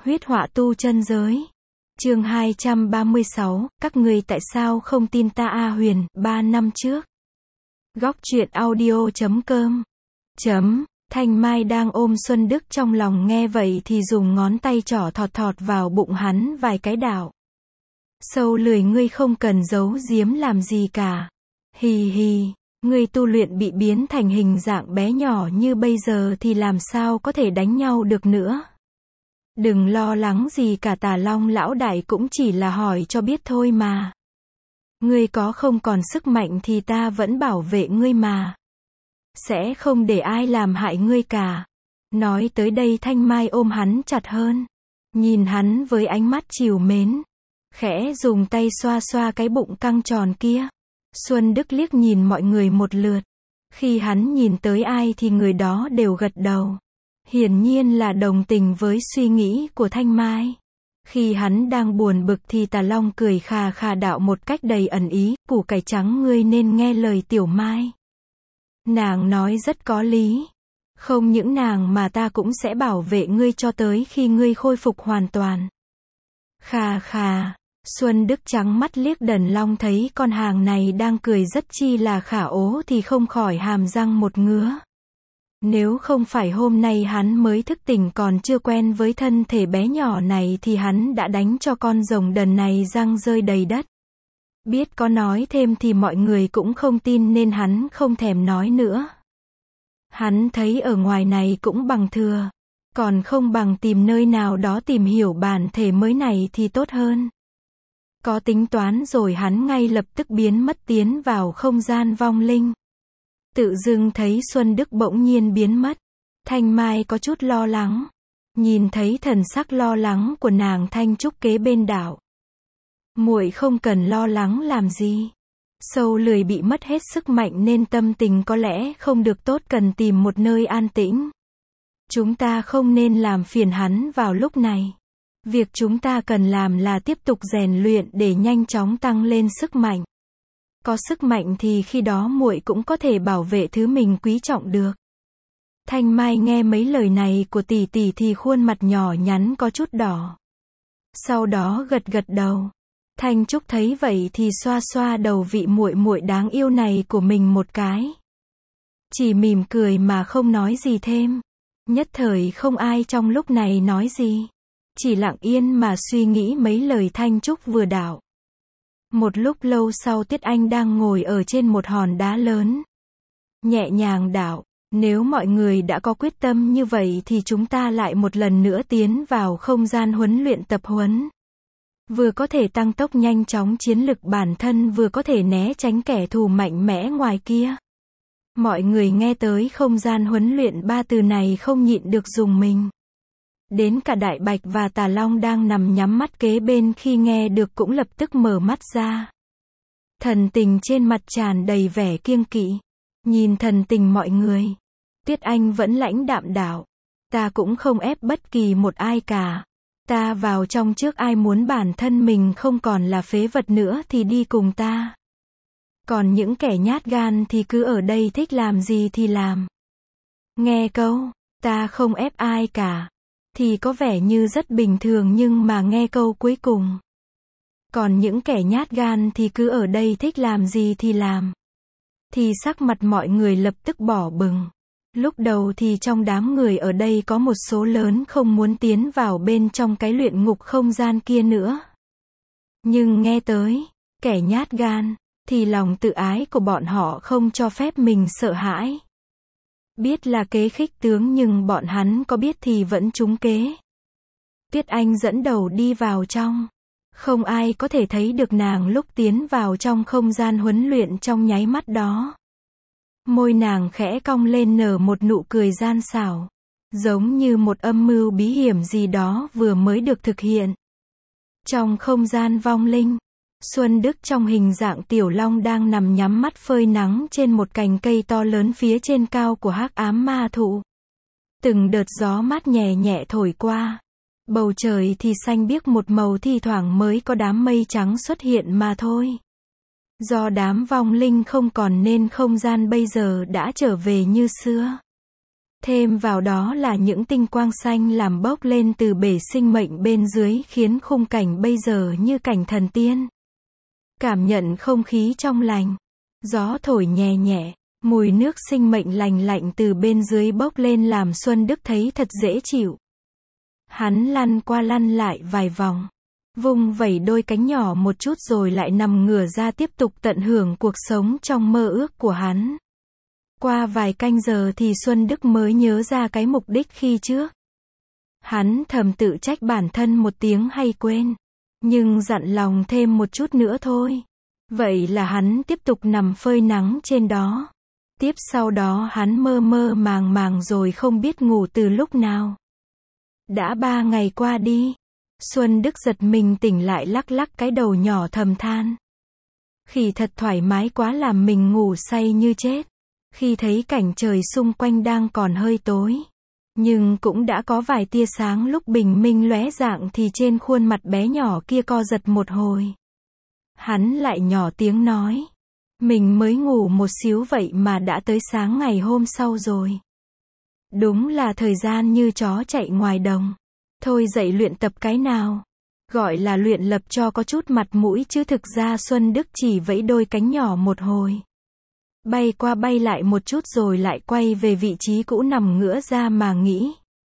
Huyết họa tu chân giới. Chương 236, các ngươi tại sao không tin ta A Huyền, 3 năm trước. Góc truyện audio.com. Thanh Mai đang ôm Xuân Đức trong lòng nghe vậy thì dùng ngón tay trỏ thọt thọt vào bụng hắn vài cái đạo. Sâu lười ngươi không cần giấu giếm làm gì cả. Hì hì, ngươi tu luyện bị biến thành hình dạng bé nhỏ như bây giờ thì làm sao có thể đánh nhau được nữa. Đừng lo lắng gì cả, Tà Long lão đại cũng chỉ là hỏi cho biết thôi mà. Ngươi có không còn sức mạnh thì ta vẫn bảo vệ ngươi mà. Sẽ không để ai làm hại ngươi cả. Nói tới đây Thanh Mai ôm hắn chặt hơn. Nhìn hắn với ánh mắt trìu mến. Khẽ dùng tay xoa xoa cái bụng căng tròn kia. Xuân Đức liếc nhìn mọi người một lượt. Khi hắn nhìn tới ai thì người đó đều gật đầu. Hiển nhiên là đồng tình với suy nghĩ của Thanh Mai. Khi hắn đang buồn bực thì Tà Long cười khà khà đạo một cách đầy ẩn ý, củ cải trắng ngươi nên nghe lời Tiểu Mai. Nàng nói rất có lý. Không những nàng mà ta cũng sẽ bảo vệ ngươi cho tới khi ngươi khôi phục hoàn toàn. Khà khà, Xuân Đức trắng mắt liếc Đần Long thấy con hàng này đang cười rất chi là khả ố thì không khỏi hàm răng một ngứa. Nếu không phải hôm nay hắn mới thức tỉnh còn chưa quen với thân thể bé nhỏ này thì hắn đã đánh cho con rồng đần này răng rơi đầy đất. Biết có nói thêm thì mọi người cũng không tin nên hắn không thèm nói nữa. Hắn thấy ở ngoài này cũng bằng thừa, còn không bằng tìm nơi nào đó tìm hiểu bản thể mới này thì tốt hơn. Có tính toán rồi hắn ngay lập tức biến mất tiến vào không gian vong linh. Tự dưng thấy Xuân Đức bỗng nhiên biến mất. Thanh Mai có chút lo lắng. Nhìn thấy thần sắc lo lắng của nàng Thanh Trúc kế bên đảo. Muội không cần lo lắng làm gì. Sâu lười bị mất hết sức mạnh nên tâm tình có lẽ không được tốt, cần tìm một nơi an tĩnh. Chúng ta không nên làm phiền hắn vào lúc này. Việc chúng ta cần làm là tiếp tục rèn luyện để nhanh chóng tăng lên sức mạnh. Có sức mạnh thì khi đó muội cũng có thể bảo vệ thứ mình quý trọng được. Thanh Mai nghe mấy lời này của tỷ tỷ thì khuôn mặt nhỏ nhắn có chút đỏ. Sau đó gật gật đầu. Thanh Trúc thấy vậy thì xoa xoa đầu vị muội muội đáng yêu này của mình một cái. Chỉ mỉm cười mà không nói gì thêm. Nhất thời không ai trong lúc này nói gì. Chỉ lặng yên mà suy nghĩ mấy lời Thanh Trúc vừa đạo. Một lúc lâu sau Tiết Anh đang ngồi ở trên một hòn đá lớn. Nhẹ nhàng đạo, nếu mọi người đã có quyết tâm như vậy thì chúng ta lại một lần nữa tiến vào không gian huấn luyện tập huấn. Vừa có thể tăng tốc nhanh chóng chiến lực bản thân, vừa có thể né tránh kẻ thù mạnh mẽ ngoài kia. Mọi người nghe tới không gian huấn luyện 3 từ này không nhịn được rùng mình. Đến cả Đại Bạch và Tà Long đang nằm nhắm mắt kế bên khi nghe được cũng lập tức mở mắt ra. Thần tình trên mặt tràn đầy vẻ kiêng kỵ. Nhìn thần tình mọi người, Tuyết Anh vẫn lãnh đạm đạo. Ta cũng không ép bất kỳ một ai cả. Ta vào trong trước, ai muốn bản thân mình không còn là phế vật nữa thì đi cùng ta. Còn những kẻ nhát gan thì cứ ở đây thích làm gì thì làm. Nghe câu, ta không ép ai cả, thì có vẻ như rất bình thường, nhưng mà nghe câu cuối cùng. Còn những kẻ nhát gan thì cứ ở đây thích làm gì thì làm. Thì sắc mặt mọi người lập tức bỏ bừng. Lúc đầu thì trong đám người ở đây có một số lớn không muốn tiến vào bên trong cái luyện ngục không gian kia nữa. Nhưng nghe tới, kẻ nhát gan, thì lòng tự ái của bọn họ không cho phép mình sợ hãi. Biết là kế khích tướng nhưng bọn hắn có biết thì vẫn trúng kế. Tuyết Anh dẫn đầu đi vào trong. Không ai có thể thấy được nàng lúc tiến vào trong không gian huấn luyện trong nháy mắt đó. Môi nàng khẽ cong lên nở một nụ cười gian xảo. Giống như một âm mưu bí hiểm gì đó vừa mới được thực hiện. Trong không gian vong linh, Xuân Đức trong hình dạng Tiểu Long đang nằm nhắm mắt phơi nắng trên một cành cây to lớn phía trên cao của Hắc Ám Ma Thụ. Từng đợt gió mát nhẹ nhẹ thổi qua. Bầu trời thì xanh biếc một màu, thi thoảng mới có đám mây trắng xuất hiện mà thôi. Do đám vong linh không còn nên không gian bây giờ đã trở về như xưa. Thêm vào đó là những tinh quang xanh làm bốc lên từ bể sinh mệnh bên dưới khiến khung cảnh bây giờ như cảnh thần tiên. Cảm nhận không khí trong lành. Gió thổi nhẹ nhẹ, mùi nước sinh mệnh lành lạnh từ bên dưới bốc lên làm Xuân Đức thấy thật dễ chịu. Hắn lăn qua lăn lại vài vòng, vung vẩy đôi cánh nhỏ một chút rồi lại nằm ngửa ra tiếp tục tận hưởng cuộc sống trong mơ ước của hắn. Qua vài canh giờ thì Xuân Đức mới nhớ ra cái mục đích khi trước. Hắn thầm tự trách bản thân một tiếng hay quên, nhưng dặn lòng thêm một chút nữa thôi. Vậy là hắn tiếp tục nằm phơi nắng trên đó. Tiếp sau đó hắn mơ mơ màng màng rồi không biết ngủ từ lúc nào. Đã 3 ngày qua đi, Xuân Đức giật mình tỉnh lại lắc lắc cái đầu nhỏ thầm than. Khi thật thoải mái quá làm mình ngủ say như chết. Khi thấy cảnh trời xung quanh đang còn hơi tối, nhưng cũng đã có vài tia sáng lúc bình minh lóe rạng thì trên khuôn mặt bé nhỏ kia co giật một hồi. Hắn lại nhỏ tiếng nói. Mình mới ngủ một xíu vậy mà đã tới sáng ngày hôm sau rồi. Đúng là thời gian như chó chạy ngoài đồng. Thôi dậy luyện tập cái nào. Gọi là luyện lập cho có chút mặt mũi chứ thực ra Xuân Đức chỉ vẫy đôi cánh nhỏ một hồi. Bay qua bay lại một chút rồi lại quay về vị trí cũ nằm ngửa ra mà nghĩ.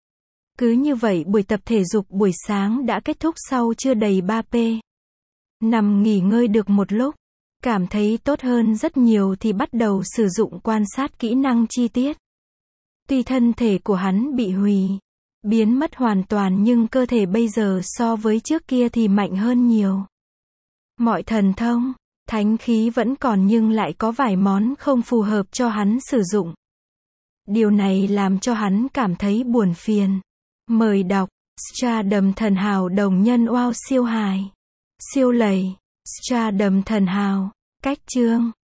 Cứ như vậy buổi tập thể dục buổi sáng đã kết thúc sau chưa đầy 3p. Nằm nghỉ ngơi được một lúc, cảm thấy tốt hơn rất nhiều thì bắt đầu sử dụng quan sát kỹ năng chi tiết. Tuy thân thể của hắn bị hủy, biến mất hoàn toàn nhưng cơ thể bây giờ so với trước kia thì mạnh hơn nhiều. Mọi thần thông, thánh khí vẫn còn nhưng lại có vài món không phù hợp cho hắn sử dụng. Điều này làm cho hắn cảm thấy buồn phiền. Mời đọc Stardom Thần Hào Đồng Nhân Wow siêu hài. Siêu lầy. Stardom Thần Hào. Cách chương